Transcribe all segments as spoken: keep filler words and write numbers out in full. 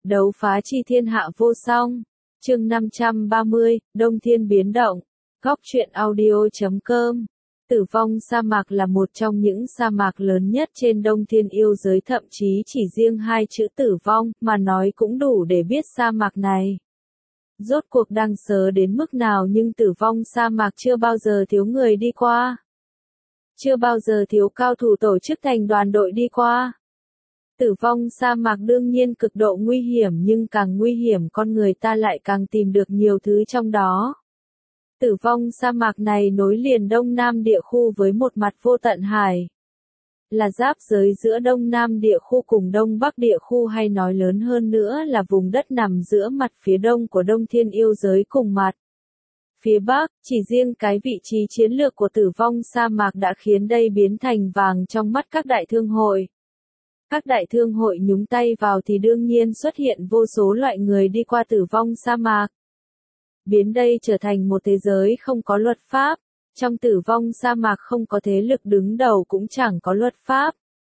Đấu phá chi thiên hạ vô song. Chương năm trăm ba mươi, Đông Thiên biến động. Góc truyện audio chấm com. Tử vong sa mạc là một trong những sa mạc lớn nhất trên Đông Thiên yêu giới, thậm chí chỉ riêng hai chữ tử vong mà nói cũng đủ để biết sa mạc này rốt cuộc đang sớ đến mức nào, nhưng tử vong sa mạc chưa bao giờ thiếu người đi qua. Chưa bao giờ thiếu cao thủ tổ chức thành đoàn đội đi qua. Tử vong sa mạc đương nhiên cực độ nguy hiểm, nhưng càng nguy hiểm con người ta lại càng tìm được nhiều thứ trong đó. Tử vong sa mạc này nối liền Đông Nam địa khu với một mặt vô tận hải. Là giáp giới giữa Đông Nam địa khu cùng Đông Bắc địa khu, hay nói lớn hơn nữa là vùng đất nằm giữa mặt phía đông của Đông Thiên yêu giới cùng mặt phía Bắc. Chỉ riêng cái vị trí chiến lược của tử vong sa mạc đã khiến đây biến thành vàng trong mắt các đại thương hội. Các đại thương hội nhúng tay vào thì đương nhiên xuất hiện vô số loại người đi qua tử vong sa mạc. Biến đây trở thành một thế giới không có luật pháp. Trong tử vong sa mạc không có thế lực đứng đầu, cũng chẳng có luật pháp.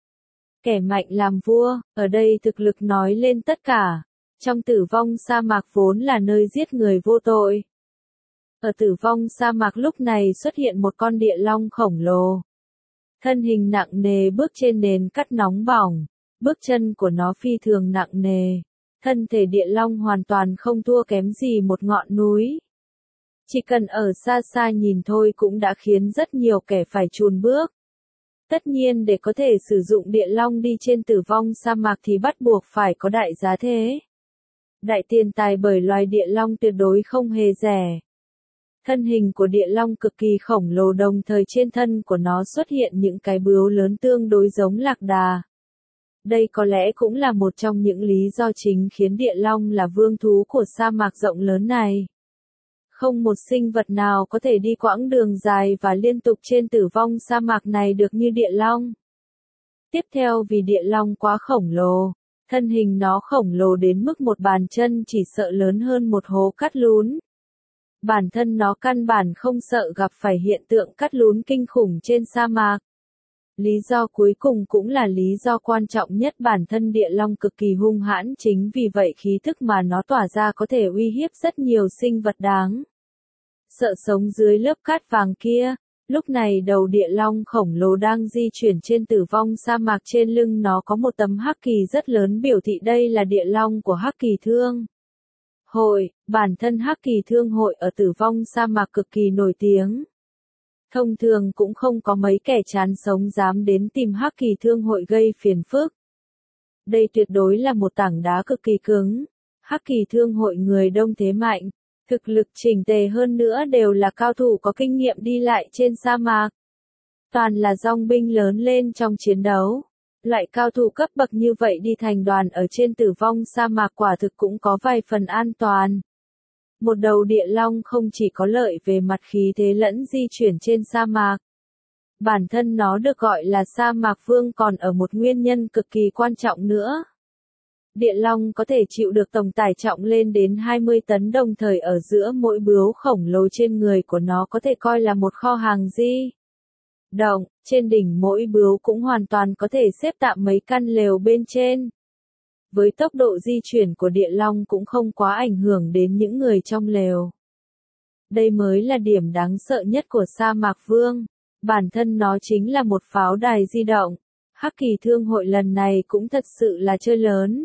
Kẻ mạnh làm vua, ở đây thực lực nói lên tất cả. Trong tử vong sa mạc vốn là nơi giết người vô tội. Ở tử vong sa mạc lúc này xuất hiện một con địa long khổng lồ. Thân hình nặng nề bước trên nền cát nóng bỏng, bước chân của nó phi thường nặng nề. Thân thể địa long hoàn toàn không thua kém gì một ngọn núi. Chỉ cần ở xa xa nhìn thôi cũng đã khiến rất nhiều kẻ phải chùn bước. Tất nhiên để có thể sử dụng địa long đi trên tử vong sa mạc thì bắt buộc phải có đại giá thế. Đại tiền tài, bởi loài địa long tuyệt đối không hề rẻ. Thân hình của địa long cực kỳ khổng lồ, đồng thời trên thân của nó xuất hiện những cái bướu lớn tương đối giống lạc đà. Đây có lẽ cũng là một trong những lý do chính khiến địa long là vương thú của sa mạc rộng lớn này. Không một sinh vật nào có thể đi quãng đường dài và liên tục trên tử vong sa mạc này được như địa long. Tiếp theo, vì địa long quá khổng lồ, thân hình nó khổng lồ đến mức một bàn chân chỉ sợ lớn hơn một hố cát lún. Bản thân nó căn bản không sợ gặp phải hiện tượng cát lún kinh khủng trên sa mạc. Lý do cuối cùng cũng là lý do quan trọng nhất, bản thân địa long cực kỳ hung hãn, chính vì vậy khí thức mà nó tỏa ra có thể uy hiếp rất nhiều sinh vật đáng sợ sống dưới lớp cát vàng kia. Lúc này đầu địa long khổng lồ đang di chuyển trên tử vong sa mạc, trên lưng nó có một tấm hắc kỳ rất lớn, biểu thị đây là địa long của Hắc Kỳ Thương hội. Bản thân Hắc Kỳ Thương hội ở tử vong sa mạc cực kỳ nổi tiếng. Thông thường cũng không có mấy kẻ chán sống dám đến tìm Hắc Kỳ Thương hội gây phiền phức. Đây tuyệt đối là một tảng đá cực kỳ cứng. Hắc Kỳ Thương hội người đông thế mạnh, thực lực chỉnh tề, hơn nữa đều là cao thủ có kinh nghiệm đi lại trên sa mạc. Toàn là dòng binh lớn lên trong chiến đấu. Loại cao thủ cấp bậc như vậy đi thành đoàn ở trên tử vong sa mạc quả thực cũng có vài phần an toàn. Một đầu địa long không chỉ có lợi về mặt khí thế lẫn di chuyển trên sa mạc. Bản thân nó được gọi là sa mạc vương còn ở một nguyên nhân cực kỳ quan trọng nữa. Địa long có thể chịu được tổng tải trọng lên đến hai mươi tấn, đồng thời ở giữa mỗi bướu khổng lồ trên người của nó có thể coi là một kho hàng di động. Trên đỉnh mỗi bướu cũng hoàn toàn có thể xếp tạm mấy căn lều bên trên. Với tốc độ di chuyển của địa long cũng không quá ảnh hưởng đến những người trong lều. Đây mới là điểm đáng sợ nhất của sa mạc vương. Bản thân nó chính là một pháo đài di động. Hắc Kỳ Thương hội lần này cũng thật sự là chơi lớn.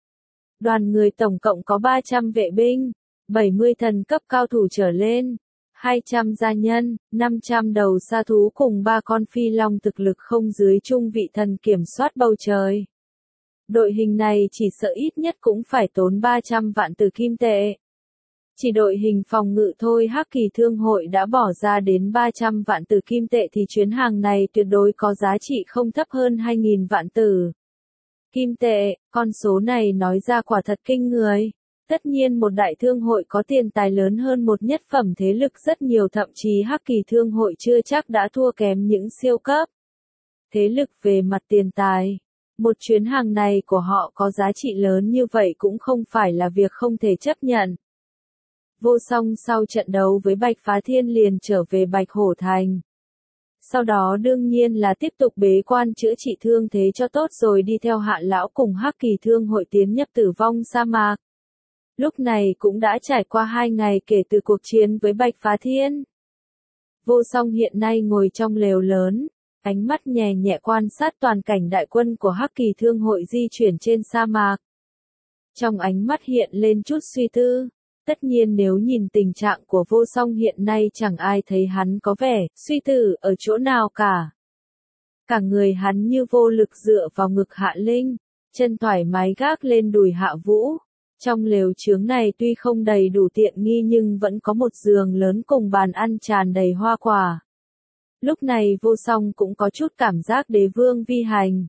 Đoàn người tổng cộng có ba trăm vệ binh, bảy mươi thần cấp cao thủ trở lên, hai trăm gia nhân, năm trăm đầu sa thú cùng ba con phi long thực lực không dưới trung vị thần kiểm soát bầu trời. Đội hình này chỉ sợ ít nhất cũng phải tốn ba trăm vạn tử kim tệ. Chỉ đội hình phòng ngự thôi Hắc Kỳ Thương hội đã bỏ ra đến ba trăm vạn tử kim tệ, thì chuyến hàng này tuyệt đối có giá trị không thấp hơn hai nghìn vạn tử kim tệ. Con số này nói ra quả thật kinh người. Tất nhiên một đại thương hội có tiền tài lớn hơn một nhất phẩm thế lực rất nhiều, thậm chí Hắc Kỳ Thương hội chưa chắc đã thua kém những siêu cấp thế lực về mặt tiền tài. Một chuyến hàng này của họ có giá trị lớn như vậy cũng không phải là việc không thể chấp nhận. Vô Song sau trận đấu với Bạch Phá Thiên liền trở về Bạch Hổ Thành. Sau đó đương nhiên là tiếp tục bế quan chữa trị thương thế cho tốt rồi đi theo Hạ lão cùng Hắc Kỳ Thương hội tiến nhập Tử Vong sa mạc. Lúc này cũng đã trải qua hai ngày kể từ cuộc chiến với Bạch Phá Thiên. Vô Song hiện nay ngồi trong lều lớn, ánh mắt nhẹ nhẹ quan sát toàn cảnh đại quân của Hắc Kỳ Thương hội di chuyển trên sa mạc. Trong ánh mắt hiện lên chút suy tư. Tất nhiên nếu nhìn tình trạng của Vô Song hiện nay chẳng ai thấy hắn có vẻ suy tư ở chỗ nào cả. Cả người hắn như vô lực dựa vào ngực Hạ Linh, chân thoải mái gác lên đùi Hạ Vũ. Trong lều chướng này tuy không đầy đủ tiện nghi nhưng vẫn có một giường lớn cùng bàn ăn tràn đầy hoa quả. Lúc này Vô Song cũng có chút cảm giác đế vương vi hành.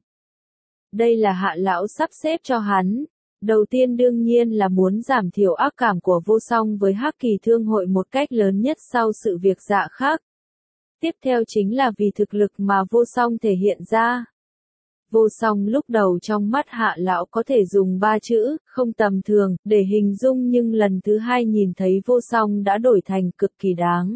Đây là Hạ lão sắp xếp cho hắn. Đầu tiên đương nhiên là muốn giảm thiểu ác cảm của Vô Song với Hắc Kỳ Thương hội một cách lớn nhất sau sự việc dạ khắc. Tiếp theo chính là vì thực lực mà Vô Song thể hiện ra. Vô Song lúc đầu trong mắt Hạ lão có thể dùng ba chữ, không tầm thường, để hình dung nhưng lần thứ hai nhìn thấy Vô Song đã đổi thành cực kỳ đáng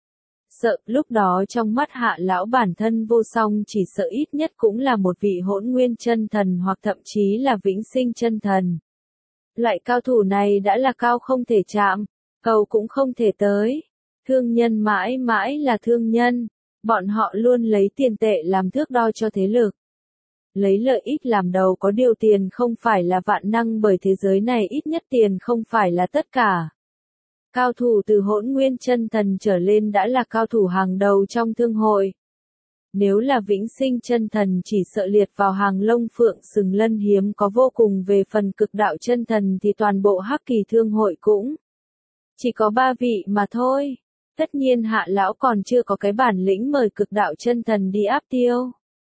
sợ. Lúc đó trong mắt Hạ lão bản thân Vô Song chỉ sợ ít nhất cũng là một vị hỗn nguyên chân thần hoặc thậm chí là vĩnh sinh chân thần. Loại cao thủ này đã là cao không thể chạm, cầu cũng không thể tới. Thương nhân mãi mãi là thương nhân, bọn họ luôn lấy tiền tệ làm thước đo cho thế lực. Lấy lợi ích làm đầu, có điều tiền không phải là vạn năng, bởi thế giới này ít nhất tiền không phải là tất cả. Cao thủ từ hỗn nguyên chân thần trở lên đã là cao thủ hàng đầu trong thương hội. Nếu là vĩnh sinh chân thần chỉ sợ liệt vào hàng lông phượng sừng lân hiếm có vô cùng. Về phần cực đạo chân thần thì toàn bộ Hắc Kỳ Thương hội cũng chỉ có ba vị mà thôi. Tất nhiên Hạ lão còn chưa có cái bản lĩnh mời cực đạo chân thần đi áp tiêu.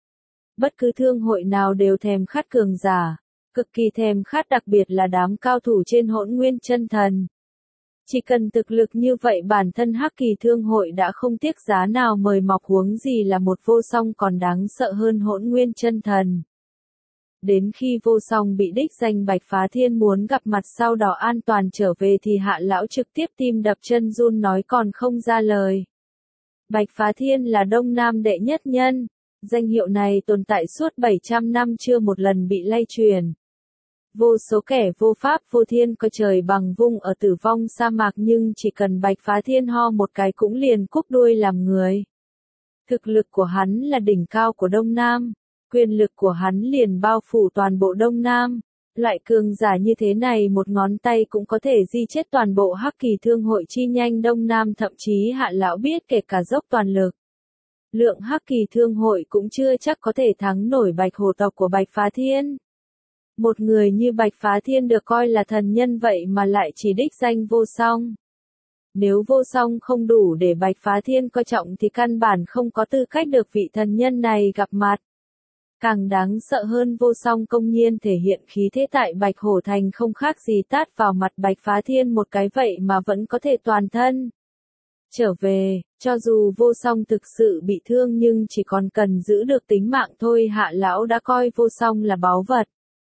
Bất cứ thương hội nào đều thèm khát cường giả, cực kỳ thèm khát, đặc biệt là đám cao thủ trên hỗn nguyên chân thần. Chỉ cần thực lực như vậy bản thân Hắc Kỳ Thương hội đã không tiếc giá nào mời mọc, huống gì là một Vô Song còn đáng sợ hơn hỗn nguyên chân thần. Đến khi Vô Song bị đích danh Bạch Phá Thiên muốn gặp mặt sau đó an toàn trở về thì Hạ lão trực tiếp tim đập chân run nói còn không ra lời. Bạch Phá Thiên là Đông Nam đệ nhất nhân, danh hiệu này tồn tại suốt bảy trăm năm chưa một lần bị lay truyền. Vô số kẻ vô pháp vô thiên coi trời bằng vung ở Tử Vong sa mạc, nhưng chỉ cần Bạch Phá Thiên ho một cái cũng liền cúp đuôi làm người. Thực lực của hắn là đỉnh cao của Đông Nam, quyền lực của hắn liền bao phủ toàn bộ Đông Nam. Loại cường giả như thế này một ngón tay cũng có thể di chết toàn bộ Hắc Kỳ Thương hội chi nhanh Đông Nam, thậm chí Hạ lão biết kể cả dốc toàn lực. Lượng Hắc Kỳ Thương hội cũng chưa chắc có thể thắng nổi Bạch Hổ tộc của Bạch Phá Thiên. Một người như Bạch Phá Thiên được coi là thần nhân vậy mà lại chỉ đích danh Vô Song. Nếu Vô Song không đủ để Bạch Phá Thiên coi trọng thì căn bản không có tư cách được vị thần nhân này gặp mặt. Càng đáng sợ hơn, Vô Song công nhiên thể hiện khí thế tại Bạch Hổ Thành không khác gì tát vào mặt Bạch Phá Thiên một cái vậy mà vẫn có thể toàn thân trở về. Cho dù Vô Song thực sự bị thương nhưng chỉ còn cần giữ được tính mạng thôi, Hạ lão đã coi Vô Song là báu vật,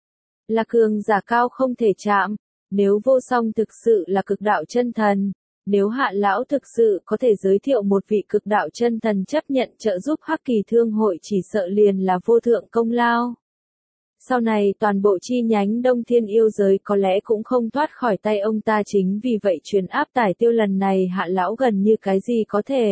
là cường giả cao không thể chạm. Nếu Vô Song thực sự là cực đạo chân thần, nếu Hạ lão thực sự có thể giới thiệu một vị cực đạo chân thần chấp nhận trợ giúp Hắc Kỳ Thương hội, chỉ sợ liền là vô thượng công lao. Sau này toàn bộ chi nhánh Đông Thiên yêu giới có lẽ cũng không thoát khỏi tay ông ta, chính vì vậy truyền áp tải tiêu lần này Hạ lão gần như cái gì có thể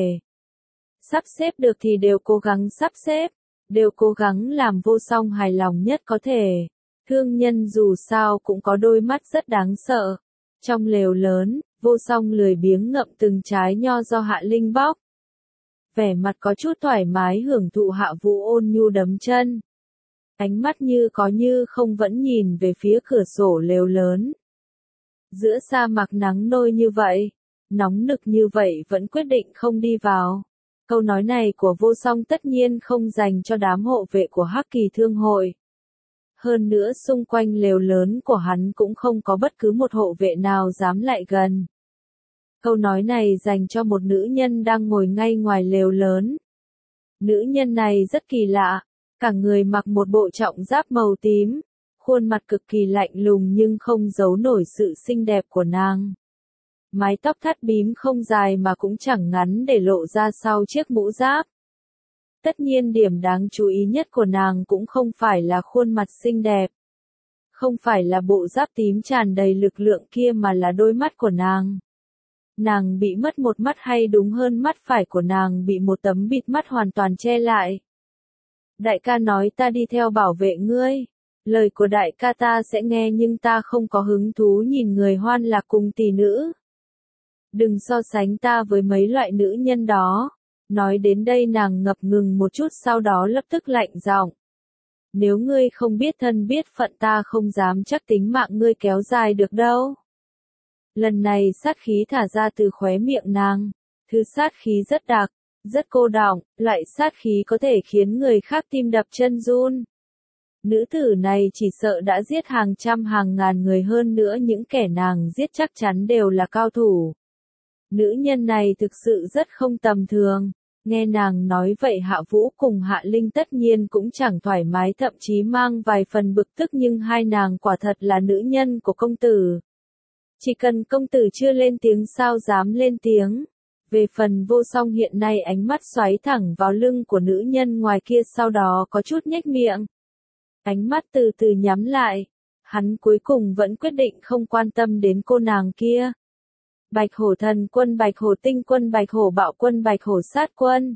sắp xếp được thì đều cố gắng sắp xếp, đều cố gắng làm Vô Song hài lòng nhất có thể. Thương nhân dù sao cũng có đôi mắt rất đáng sợ. Trong lều lớn, Vô Song lười biếng ngậm từng trái nho do Hạ Linh bóc. Vẻ mặt có chút thoải mái hưởng thụ Hạ Vũ ôn nhu đấm chân. Ánh mắt như có như không vẫn nhìn về phía cửa sổ lều lớn. Giữa sa mạc nắng nôi như vậy, nóng nực như vậy vẫn quyết định không đi vào. Câu nói này của Vô Song tất nhiên không dành cho đám hộ vệ của Hắc Kỳ Thương hội. Hơn nữa xung quanh lều lớn của hắn cũng không có bất cứ một hộ vệ nào dám lại gần. Câu nói này dành cho một nữ nhân đang ngồi ngay ngoài lều lớn. Nữ nhân này rất kỳ lạ, cả người mặc một bộ trọng giáp màu tím, khuôn mặt cực kỳ lạnh lùng nhưng không giấu nổi sự xinh đẹp của nàng. Mái tóc thắt bím không dài mà cũng chẳng ngắn để lộ ra sau chiếc mũ giáp. Tất nhiên điểm đáng chú ý nhất của nàng cũng không phải là khuôn mặt xinh đẹp. Không phải là bộ giáp tím tràn đầy lực lượng kia mà là đôi mắt của nàng. Nàng bị mất một mắt hay đúng hơn mắt phải của nàng bị một tấm bịt mắt hoàn toàn che lại. Đại ca nói ta đi theo bảo vệ ngươi. Lời của đại ca ta sẽ nghe nhưng ta không có hứng thú nhìn người hoan lạc cùng tỷ nữ. Đừng so sánh ta với mấy loại nữ nhân đó. Nói đến đây nàng ngập ngừng một chút sau đó lập tức lạnh giọng. Nếu ngươi không biết thân biết phận ta không dám chắc tính mạng ngươi kéo dài được đâu. Lần này sát khí thả ra từ khóe miệng nàng. Thứ sát khí rất đặc, rất cô đọng, loại sát khí có thể khiến người khác tim đập chân run. Nữ tử này chỉ sợ đã giết hàng trăm hàng ngàn người hơn nữa những kẻ nàng giết chắc chắn đều là cao thủ. Nữ nhân này thực sự rất không tầm thường. Nghe nàng nói vậy Hạ Vũ cùng Hạ Linh tất nhiên cũng chẳng thoải mái thậm chí mang vài phần bực tức nhưng hai nàng quả thật là nữ nhân của công tử. Chỉ cần công tử chưa lên tiếng sao dám lên tiếng. Về phần Vô Song hiện nay ánh mắt xoáy thẳng vào lưng của nữ nhân ngoài kia sau đó có chút nhếch miệng. Ánh mắt từ từ nhắm lại. Hắn cuối cùng vẫn quyết định không quan tâm đến cô nàng kia. Bạch Hổ Thần Quân, Bạch Hổ Tinh Quân, Bạch Hổ Bạo Quân, Bạch Hổ Sát Quân.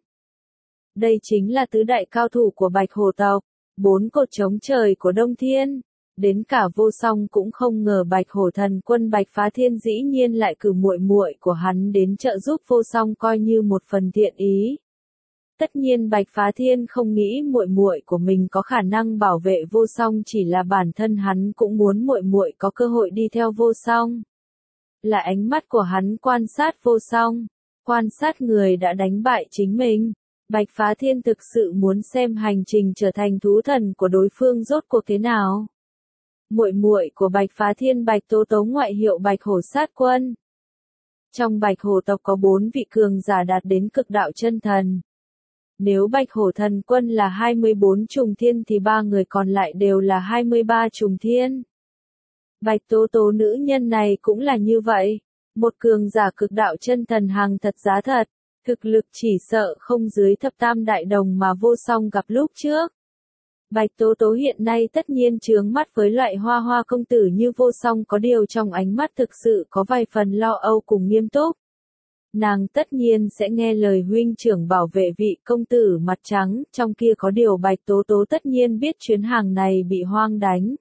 Đây chính là tứ đại cao thủ của Bạch Hổ tộc, bốn cột chống trời của Đông Thiên. Đến cả Vô Song cũng không ngờ Bạch Hổ Thần Quân Bạch Phá Thiên dĩ nhiên lại cử muội muội của hắn đến trợ giúp Vô Song coi như một phần thiện ý. Tất nhiên Bạch Phá Thiên không nghĩ muội muội của mình có khả năng bảo vệ Vô Song, chỉ là bản thân hắn cũng muốn muội muội có cơ hội đi theo Vô Song. Là ánh mắt của hắn quan sát Vô Song, quan sát người đã đánh bại chính mình. Bạch Phá Thiên thực sự muốn xem hành trình trở thành thú thần của đối phương rốt cuộc thế nào. Muội muội của Bạch Phá Thiên Bạch Tố Tố ngoại hiệu Bạch Hổ Sát Quân. Trong Bạch Hổ tộc có bốn vị cường giả đạt đến cực đạo chân thần. Nếu Bạch Hổ Thần Quân là hai mươi bốn trùng thiên thì ba người còn lại đều là hai mươi ba trùng thiên. Bạch Tố Tố nữ nhân này cũng là như vậy. Một cường giả cực đạo chân thần hàng thật giá thật. Thực lực chỉ sợ không dưới thập tam đại đồng mà Vô Song gặp lúc trước. Bạch Tố Tố hiện nay tất nhiên chướng mắt với loại hoa hoa công tử như Vô Song, có điều trong ánh mắt thực sự có vài phần lo âu cùng nghiêm túc. Nàng tất nhiên sẽ nghe lời huynh trưởng bảo vệ vị công tử mặt trắng, trong kia có điều Bạch Tố Tố tất nhiên biết chuyến hàng này bị Hoang đánh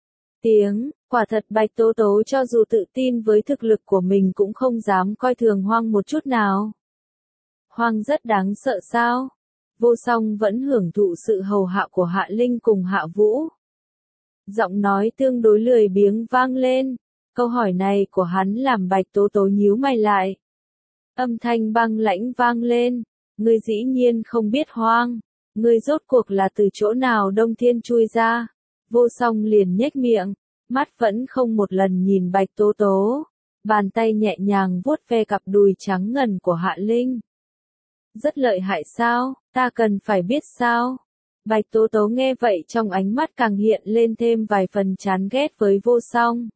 tiếng, quả thật Bạch Tố Tố cho dù tự tin với thực lực của mình cũng không dám coi thường Hoang một chút nào. Hoang rất đáng sợ sao? Vô Song vẫn hưởng thụ sự hầu hạ của Hạ Linh cùng Hạ Vũ. Giọng nói tương đối lười biếng vang lên. Câu hỏi này của hắn làm Bạch Tố Tố nhíu mày lại. Âm thanh băng lãnh vang lên. Ngươi dĩ nhiên không biết Hoang. Ngươi rốt cuộc là từ chỗ nào Đông Thiên chui ra. Vô Song liền nhếch miệng. Mắt vẫn không một lần nhìn Bạch Tố Tố. Bàn tay nhẹ nhàng vuốt ve cặp đùi trắng ngần của Hạ Linh. Rất lợi hại sao, ta cần phải biết sao? Bạch Tố Tố nghe vậy trong ánh mắt càng hiện lên thêm vài phần chán ghét với Vô Song.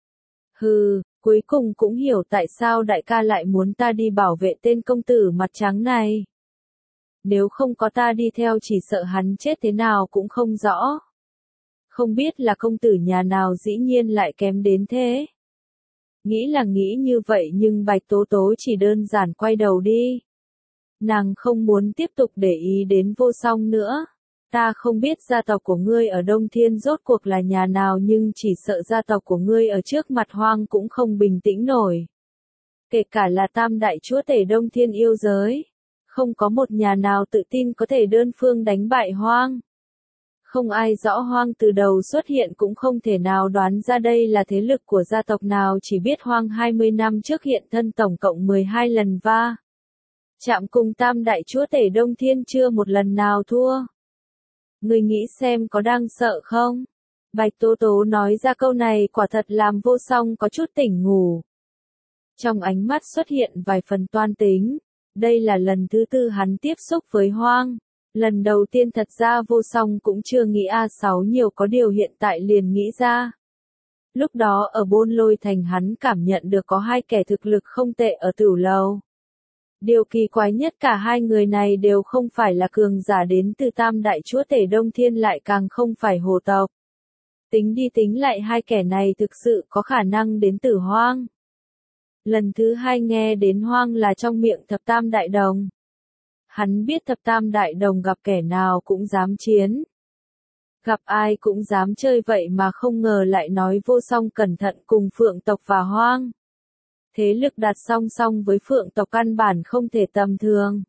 Hừ, cuối cùng cũng hiểu tại sao đại ca lại muốn ta đi bảo vệ tên công tử mặt trắng này. Nếu không có ta đi theo chỉ sợ hắn chết thế nào cũng không rõ. Không biết là công tử nhà nào dĩ nhiên lại kém đến thế. Nghĩ là nghĩ như vậy nhưng Bạch Tố Tố chỉ đơn giản quay đầu đi. Nàng không muốn tiếp tục để ý đến Vô Song nữa. Ta không biết gia tộc của ngươi ở Đông Thiên rốt cuộc là nhà nào nhưng chỉ sợ gia tộc của ngươi ở trước mặt Hoang cũng không bình tĩnh nổi. Kể cả là tam đại chúa tể Đông Thiên yêu giới. Không có một nhà nào tự tin có thể đơn phương đánh bại Hoang. Không ai rõ Hoang từ đầu xuất hiện cũng không thể nào đoán ra đây là thế lực của gia tộc nào, chỉ biết Hoang hai mươi năm trước hiện thân tổng cộng mười hai lần va chạm cùng tam đại chúa tể Đông Thiên chưa một lần nào thua. Người nghĩ xem có đang sợ không? Bạch Tố Tố nói ra câu này quả thật làm Vô Song có chút tỉnh ngủ. Trong ánh mắt xuất hiện vài phần toan tính. Đây là lần thứ tư hắn tiếp xúc với Hoang. Lần đầu tiên thật ra Vô Song cũng chưa nghĩ A sáu nhiều, có điều hiện tại liền nghĩ ra. Lúc đó ở Bôn Lôi Thành hắn cảm nhận được có hai kẻ thực lực không tệ ở Tửu Lầu. Điều kỳ quái nhất cả hai người này đều không phải là cường giả đến từ Tam Đại Chúa Tể Đông Thiên, lại càng không phải hồ tộc. Tính đi tính lại hai kẻ này thực sự có khả năng đến từ Hoang. Lần thứ hai nghe đến Hoang là trong miệng Thập Tam Đại Đồng. Hắn biết Thập Tam Đại Đồng gặp kẻ nào cũng dám chiến. Gặp ai cũng dám chơi, vậy mà không ngờ lại nói Vô Song cẩn thận cùng Phượng tộc và Hoang. Thế lực đặt song song với Phượng tộc căn bản không thể tầm thường.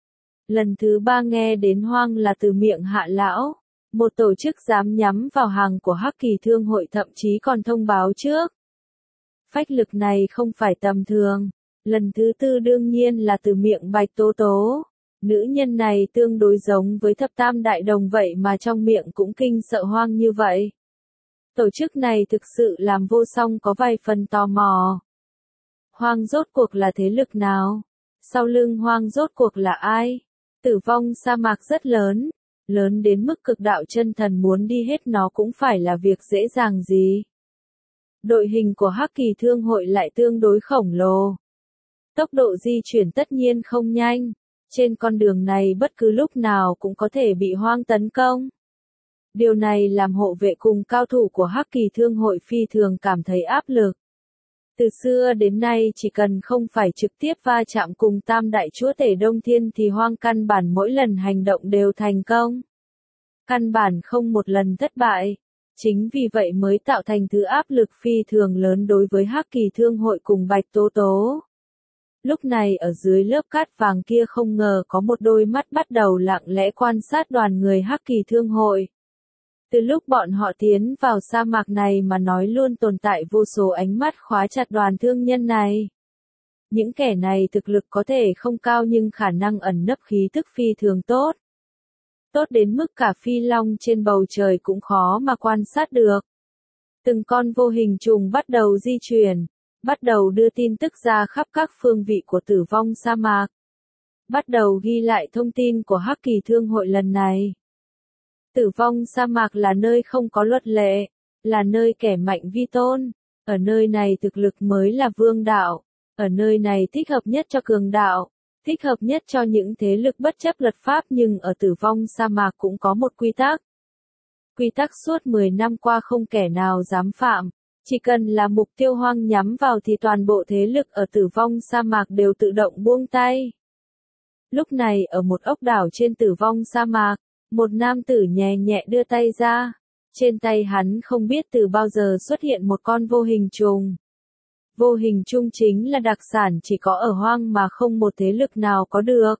Lần thứ ba nghe đến Hoang là từ miệng Hạ Lão, một tổ chức dám nhắm vào hàng của Hắc Kỳ Thương hội, thậm chí còn thông báo trước. Phách lực này không phải tầm thường. Lần thứ tư đương nhiên là từ miệng Bạch Tố Tố. Nữ nhân này tương đối giống với Thập Tam Đại Đồng vậy mà trong miệng cũng kinh sợ Hoang như vậy. Tổ chức này thực sự làm Vô Song có vài phần tò mò. Hoang rốt cuộc là thế lực nào? Sau lưng Hoang rốt cuộc là ai? Tử vong sa mạc rất lớn, lớn đến mức cực đạo chân thần muốn đi hết nó cũng phải là việc dễ dàng gì. Đội hình của Hắc Kỳ Thương hội lại tương đối khổng lồ. Tốc độ di chuyển tất nhiên không nhanh. Trên con đường này bất cứ lúc nào cũng có thể bị Hoang tấn công. Điều này làm hộ vệ cùng cao thủ của Hắc Kỳ Thương hội phi thường cảm thấy áp lực. Từ xưa đến nay chỉ cần không phải trực tiếp va chạm cùng Tam Đại Chúa Tể Đông Thiên thì Hoang căn bản mỗi lần hành động đều thành công. Căn bản không một lần thất bại. Chính vì vậy mới tạo thành thứ áp lực phi thường lớn đối với Hắc Kỳ Thương hội cùng Bạch Tố Tố. Lúc này ở dưới lớp cát vàng kia không ngờ có một đôi mắt bắt đầu lặng lẽ quan sát đoàn người Hắc Kỳ Thương hội. Từ lúc bọn họ tiến vào sa mạc này mà nói luôn tồn tại vô số ánh mắt khóa chặt đoàn thương nhân này. Những kẻ này thực lực có thể không cao nhưng khả năng ẩn nấp khí tức phi thường tốt. Tốt đến mức cả phi long trên bầu trời cũng khó mà quan sát được. Từng con vô hình trùng bắt đầu di chuyển, bắt đầu đưa tin tức ra khắp các phương vị của Tử vong sa mạc. Bắt đầu ghi lại thông tin của Hắc Kỳ Thương hội lần này. Tử vong sa mạc là nơi không có luật lệ, là nơi kẻ mạnh vi tôn. Ở nơi này thực lực mới là vương đạo. Ở nơi này thích hợp nhất cho cường đạo, thích hợp nhất cho những thế lực bất chấp luật pháp, nhưng ở Tử vong sa mạc cũng có một quy tắc. Quy tắc suốt mười năm qua không kẻ nào dám phạm. Chỉ cần là mục tiêu Hoang nhắm vào thì toàn bộ thế lực ở Tử vong sa mạc đều tự động buông tay. Lúc này ở một ốc đảo trên Tử vong sa mạc, một nam tử nhẹ nhẹ đưa tay ra. Trên tay hắn không biết từ bao giờ xuất hiện một con vô hình trùng. Vô hình trùng chính là đặc sản chỉ có ở Hoang mà không một thế lực nào có được.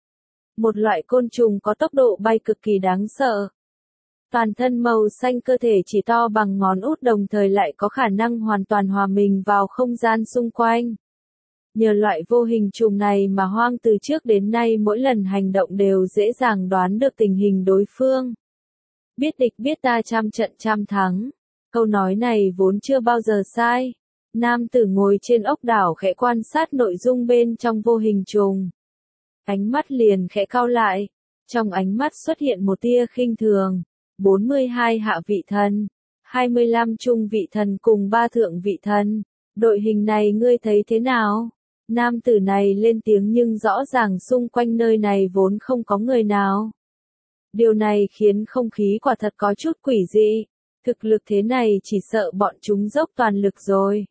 Một loại côn trùng có tốc độ bay cực kỳ đáng sợ. Toàn thân màu xanh, cơ thể chỉ to bằng ngón út, đồng thời lại có khả năng hoàn toàn hòa mình vào không gian xung quanh. Nhờ loại vô hình trùng này mà Hoang từ trước đến nay mỗi lần hành động đều dễ dàng đoán được tình hình đối phương. Biết địch biết ta trăm trận trăm thắng. Câu nói này vốn chưa bao giờ sai. Nam tử ngồi trên ốc đảo khẽ quan sát nội dung bên trong vô hình trùng. Ánh mắt liền khẽ cau lại. Trong ánh mắt xuất hiện một tia khinh thường. bốn mươi hai hạ vị thần, hai mươi lăm trung vị thần cùng ba thượng vị thần. Đội hình này ngươi thấy thế nào? Nam tử này lên tiếng nhưng rõ ràng xung quanh nơi này vốn không có người nào. Điều này khiến không khí quả thật có chút quỷ dị. Thực lực thế này chỉ sợ bọn chúng dốc toàn lực rồi.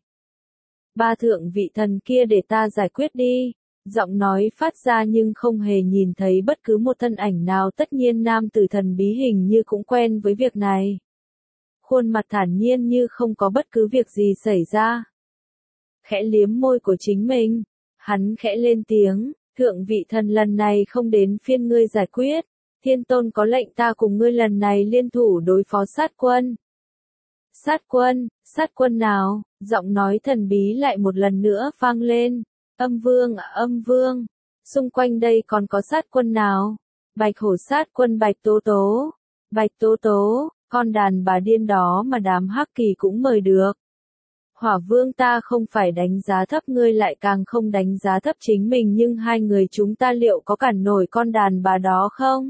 Ba thượng vị thần kia để ta giải quyết đi. Giọng nói phát ra nhưng không hề nhìn thấy bất cứ một thân ảnh nào, tất nhiên nam tử thần bí hình như cũng quen với việc này. Khuôn mặt thản nhiên như không có bất cứ việc gì xảy ra. Khẽ liếm môi của chính mình, hắn khẽ lên tiếng, thượng vị thần lần này không đến phiên ngươi giải quyết, thiên tôn có lệnh ta cùng ngươi lần này liên thủ đối phó sát quân. Sát quân, sát quân nào? Giọng nói thần bí lại một lần nữa vang lên. Âm vương, âm vương, xung quanh đây còn có sát quân nào? Bạch hổ sát quân Bạch Tố Tố. Bạch Tố Tố, con đàn bà điên đó mà đám Hắc Kỳ cũng mời được. Hỏa vương ta không phải đánh giá thấp ngươi, lại càng không đánh giá thấp chính mình, nhưng hai người chúng ta liệu có cản nổi con đàn bà đó không?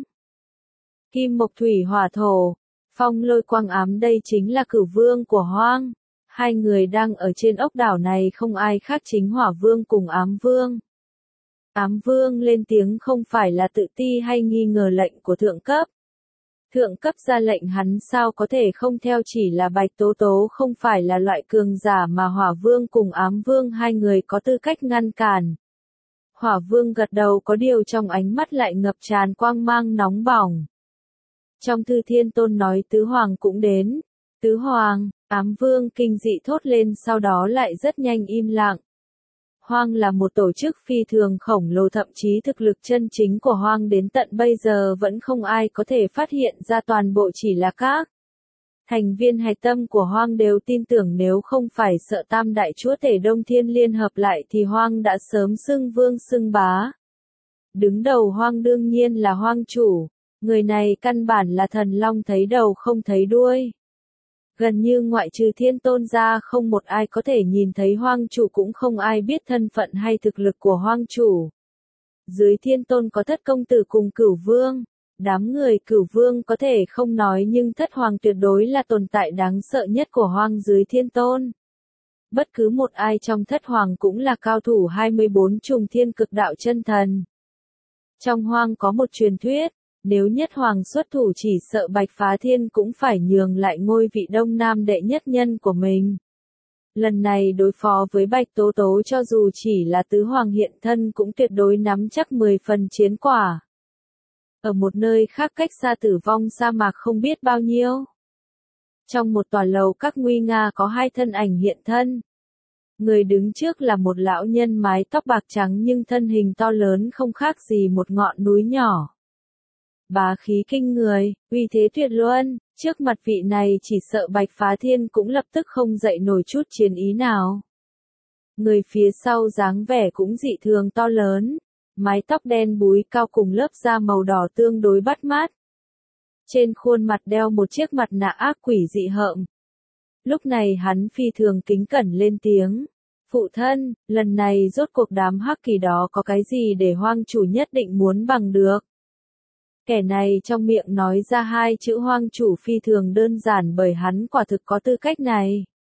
Kim mộc thủy hỏa thổ, phong lôi quang ám, đây chính là cửu vương của Hoang. Hai người đang ở trên ốc đảo này không ai khác chính Hỏa Vương cùng Ám Vương. Ám Vương lên tiếng không phải là tự ti hay nghi ngờ lệnh của thượng cấp. Thượng cấp ra lệnh hắn sao có thể không theo, chỉ là Bạch Tố Tố không phải là loại cường giả mà Hỏa Vương cùng Ám Vương hai người có tư cách ngăn cản. Hỏa Vương gật đầu, có điều trong ánh mắt lại ngập tràn quang mang nóng bỏng. Trong thư Thiên Tôn nói Tứ Hoàng cũng đến. Tứ Hoàng, Ám Vương kinh dị thốt lên, sau đó lại rất nhanh im lặng. Hoang là một tổ chức phi thường khổng lồ, thậm chí thực lực chân chính của Hoang đến tận bây giờ vẫn không ai có thể phát hiện ra, toàn bộ chỉ là các thành viên hạch tâm của Hoang đều tin tưởng nếu không phải sợ Tam Đại Chúa Tể Đông Thiên liên hợp lại thì Hoang đã sớm xưng vương xưng bá. Đứng đầu Hoang đương nhiên là Hoang chủ, người này căn bản là thần long thấy đầu không thấy đuôi. Gần như ngoại trừ Thiên Tôn ra không một ai có thể nhìn thấy Hoang chủ, cũng không ai biết thân phận hay thực lực của Hoang chủ. Dưới Thiên Tôn có Thất Công Tử cùng Cửu Vương. Đám người Cửu Vương có thể không nói, nhưng Thất Hoàng tuyệt đối là tồn tại đáng sợ nhất của Hoang dưới Thiên Tôn. Bất cứ một ai trong Thất Hoàng cũng là cao thủ hai mươi bốn trùng thiên cực đạo chân thần. Trong Hoang có một truyền thuyết, nếu Nhất Hoàng xuất thủ chỉ sợ Bạch Phá Thiên cũng phải nhường lại ngôi vị Đông Nam đệ nhất nhân của mình. Lần này đối phó với Bạch Tố Tố cho dù chỉ là Tứ Hoàng hiện thân cũng tuyệt đối nắm chắc mười phần chiến quả. Ở một nơi khác cách xa Tử Vong sa mạc không biết bao nhiêu. Trong một tòa lầu các nguy nga có hai thân ảnh hiện thân. Người đứng trước là một lão nhân mái tóc bạc trắng nhưng thân hình to lớn không khác gì một ngọn núi nhỏ. Bá khí kinh người, uy thế tuyệt luân, trước mặt vị này chỉ sợ Bạch Phá Thiên cũng lập tức không dậy nổi chút chiến ý nào. Người phía sau dáng vẻ cũng dị thường to lớn, mái tóc đen búi cao cùng lớp da màu đỏ tương đối bắt mắt. Trên khuôn mặt đeo một chiếc mặt nạ ác quỷ dị hợm. Lúc này hắn phi thường kính cẩn lên tiếng. Phụ thân, lần này rốt cuộc đám hắc kỳ đó có cái gì để Hoang chủ nhất định muốn bằng được? Kẻ này trong miệng nói ra hai chữ Hoang chủ phi thường đơn giản bởi hắn quả thực có tư cách này.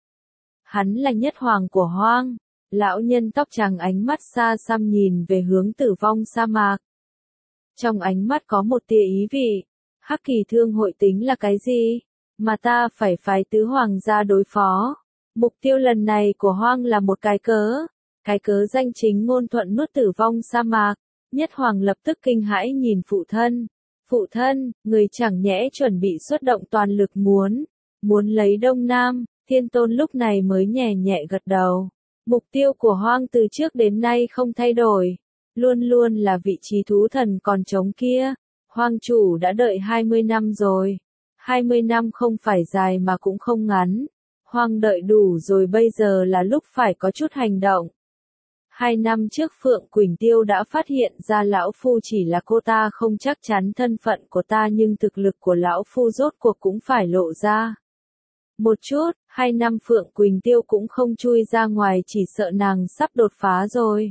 Hắn là Nhất Hoàng của Hoang. Lão nhân tóc trắng ánh mắt xa xăm nhìn về hướng Tử Vong sa mạc. Trong ánh mắt có một tia ý vị. Hắc kỳ thương hội tính là cái gì? Mà ta phải phái Tứ Hoàng ra đối phó. Mục tiêu lần này của Hoang là một cái cớ. Cái cớ danh chính ngôn thuận nuốt Tử Vong sa mạc. Nhất Hoàng lập tức kinh hãi nhìn phụ thân. Phụ thân, người chẳng nhẽ chuẩn bị xuất động toàn lực muốn. Muốn lấy Đông Nam. Thiên Tôn lúc này mới nhẹ nhẹ gật đầu. Mục tiêu của Hoang từ trước đến nay không thay đổi. Luôn luôn là vị trí thú thần còn trống kia. Hoang chủ đã đợi hai mươi năm rồi. hai mươi năm không phải dài mà cũng không ngắn. Hoang đợi đủ rồi, bây giờ là lúc phải có chút hành động. Hai năm trước Phượng Quỳnh Tiêu đã phát hiện ra lão phu chỉ là cô ta không chắc chắn thân phận của ta, nhưng thực lực của lão phu rốt cuộc cũng phải lộ ra. Một chút, hai năm Phượng Quỳnh Tiêu cũng không chui ra ngoài, chỉ sợ nàng sắp đột phá rồi.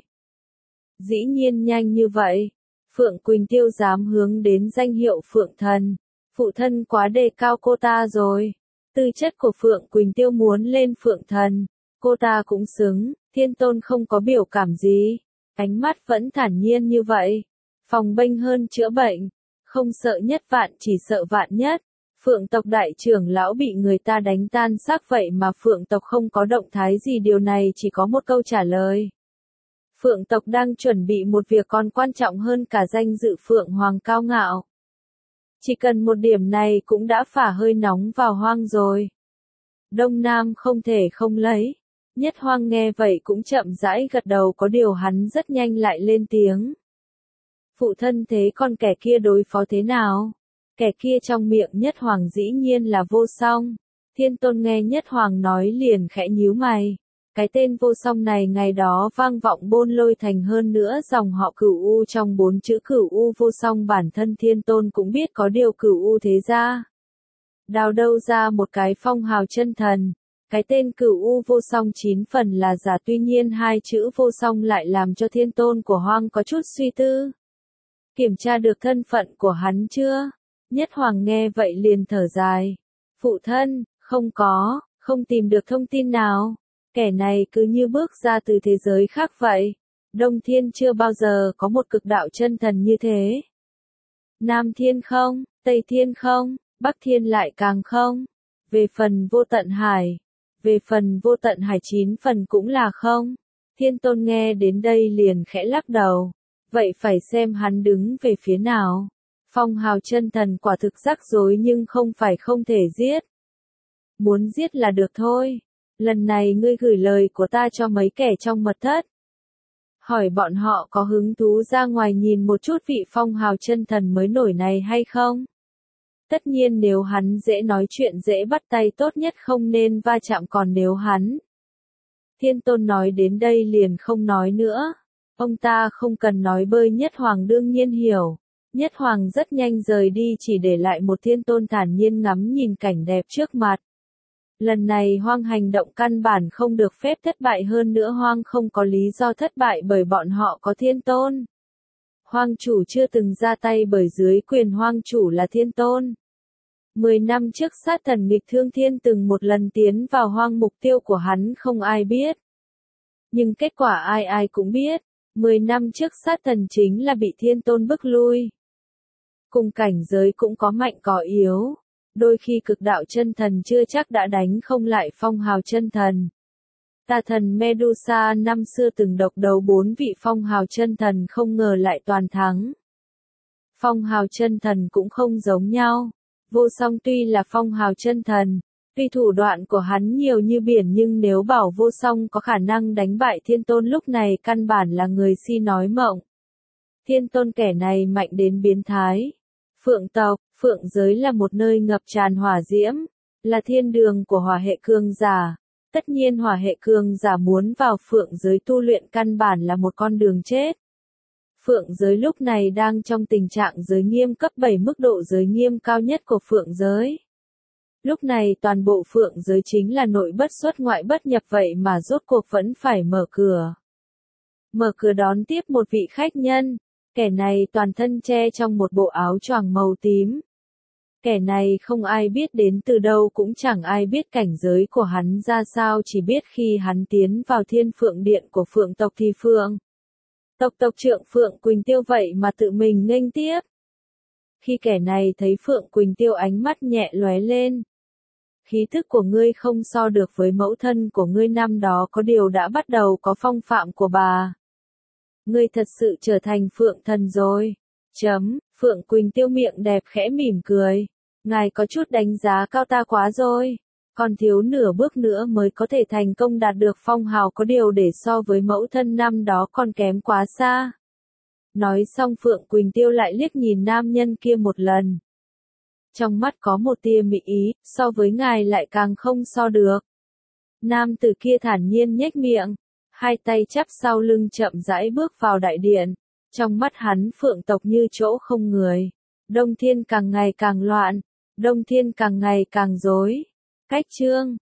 Dĩ nhiên nhanh như vậy. Phượng Quỳnh Tiêu dám hướng đến danh hiệu Phượng Thần. Phụ thân quá đề cao cô ta rồi. Tư chất của Phượng Quỳnh Tiêu muốn lên Phượng Thần. Cô ta cũng xứng. Thiên Tôn không có biểu cảm gì. Ánh mắt vẫn thản nhiên như vậy. Phòng bênh hơn chữa bệnh. Không sợ nhất vạn, chỉ sợ vạn nhất. Phượng tộc đại trưởng lão bị người ta đánh tan xác vậy mà Phượng tộc không có động thái gì, điều này chỉ có một câu trả lời. Phượng tộc đang chuẩn bị một việc còn quan trọng hơn cả danh dự Phượng Hoàng cao ngạo. Chỉ cần một điểm này cũng đã phả hơi nóng vào Hoang rồi. Đông Nam không thể không lấy. Nhất Hoang nghe vậy cũng chậm rãi gật đầu, có điều hắn rất nhanh lại lên tiếng. Phụ thân, thế còn kẻ kia đối phó thế nào? Kẻ kia trong miệng Nhất Hoàng dĩ nhiên là Vô Song. Thiên Tôn nghe Nhất Hoàng nói liền khẽ nhíu mày. Cái tên Vô Song này ngày đó vang vọng Bôn Lôi Thành, hơn nữa dòng họ Cửu U trong bốn chữ Cửu U Vô Song bản thân Thiên Tôn cũng biết, có điều Cửu U thế ra. Đào đâu ra một cái phong hào chân thần. Cái tên Cửu U Vô Song chín phần là giả, tuy nhiên hai chữ Vô Song lại làm cho Thiên Tôn của Hoang có chút suy tư. Kiểm tra được thân phận của hắn chưa? Nhất Hoàng nghe vậy liền thở dài. Phụ thân, không có, không tìm được thông tin nào. Kẻ này cứ như bước ra từ thế giới khác vậy. Đông Thiên chưa bao giờ có một cực đạo chân thần như thế. Nam Thiên không, Tây Thiên không, Bắc Thiên lại càng không. Về phần vô tận hải, về phần vô tận hải chín phần cũng là không. Thiên Tôn nghe đến đây liền khẽ lắc đầu. Vậy phải xem hắn đứng về phía nào. Phong hào chân thần quả thực rắc rối nhưng không phải không thể giết. Muốn giết là được thôi. Lần này ngươi gửi lời của ta cho mấy kẻ trong mật thất. Hỏi bọn họ có hứng thú ra ngoài nhìn một chút vị phong hào chân thần mới nổi này hay không? Tất nhiên nếu hắn dễ nói chuyện dễ bắt tay tốt nhất không nên va chạm, còn nếu hắn. Thiên Tôn nói đến đây liền không nói nữa. Ông ta không cần nói bơi Nhất Hoàng đương nhiên hiểu. Nhất Hoàng rất nhanh rời đi chỉ để lại một Thiên Tôn thản nhiên ngắm nhìn cảnh đẹp trước mặt. Lần này Hoang hành động căn bản không được phép thất bại, hơn nữa Hoang không có lý do thất bại bởi bọn họ có Thiên Tôn. Hoang chủ chưa từng ra tay bởi dưới quyền Hoang chủ là Thiên Tôn. Mười năm trước sát thần nghịch thương thiên từng một lần tiến vào Hoang, mục tiêu của hắn không ai biết. Nhưng kết quả ai ai cũng biết. Mười năm trước sát thần chính là bị Thiên Tôn bức lui. Cùng cảnh giới cũng có mạnh có yếu. Đôi khi cực đạo chân thần chưa chắc đã đánh không lại phong hào chân thần. Tà thần Medusa năm xưa từng độc đấu bốn vị phong hào chân thần không ngờ lại toàn thắng. Phong hào chân thần cũng không giống nhau. Vô Song tuy là phong hào chân thần, tuy thủ đoạn của hắn nhiều như biển, nhưng nếu bảo Vô Song có khả năng đánh bại Thiên Tôn lúc này căn bản là người si nói mộng. Thiên Tôn kẻ này mạnh đến biến thái. Phượng tộc, Phượng giới là một nơi ngập tràn hỏa diễm, là thiên đường của hỏa hệ cường giả. Tất nhiên hỏa hệ cường giả muốn vào Phượng giới tu luyện căn bản là một con đường chết. Phượng giới lúc này đang trong tình trạng giới nghiêm cấp bảy, mức độ giới nghiêm cao nhất của Phượng giới. Lúc này toàn bộ Phượng giới chính là nội bất xuất ngoại bất nhập, vậy mà rốt cuộc vẫn phải mở cửa. Mở cửa đón tiếp một vị khách nhân. Kẻ này toàn thân che trong một bộ áo choàng màu tím. Kẻ này không ai biết đến từ đâu, cũng chẳng ai biết cảnh giới của hắn ra sao, chỉ biết khi hắn tiến vào Thiên Phượng Điện của Phượng tộc thì Phượng tộc tộc trưởng Phượng Quỳnh Tiêu vậy mà tự mình nghênh tiếp. Khi kẻ này thấy Phượng Quỳnh Tiêu, ánh mắt nhẹ lóe lên. Khí thức của ngươi không so được với mẫu thân của ngươi năm đó, có điều đã bắt đầu có phong phạm của bà. Ngươi thật sự trở thành Phượng thần rồi. Chấm, Phượng Quỳnh Tiêu miệng đẹp khẽ mỉm cười. Ngài có chút đánh giá cao ta quá rồi. Còn thiếu nửa bước nữa mới có thể thành công đạt được phong hào, có điều để so với mẫu thân năm đó còn kém quá xa. Nói xong Phượng Quỳnh Tiêu lại liếc nhìn nam nhân kia một lần. Trong mắt có một tia mị ý, so với ngài lại càng không so được. Nam tử kia thản nhiên nhếch miệng. Hai tay chắp sau lưng chậm rãi bước vào đại điện. Trong mắt hắn Phượng tộc như chỗ không người. Đông Thiên càng ngày càng loạn. Đông Thiên càng ngày càng rối. Cách chương.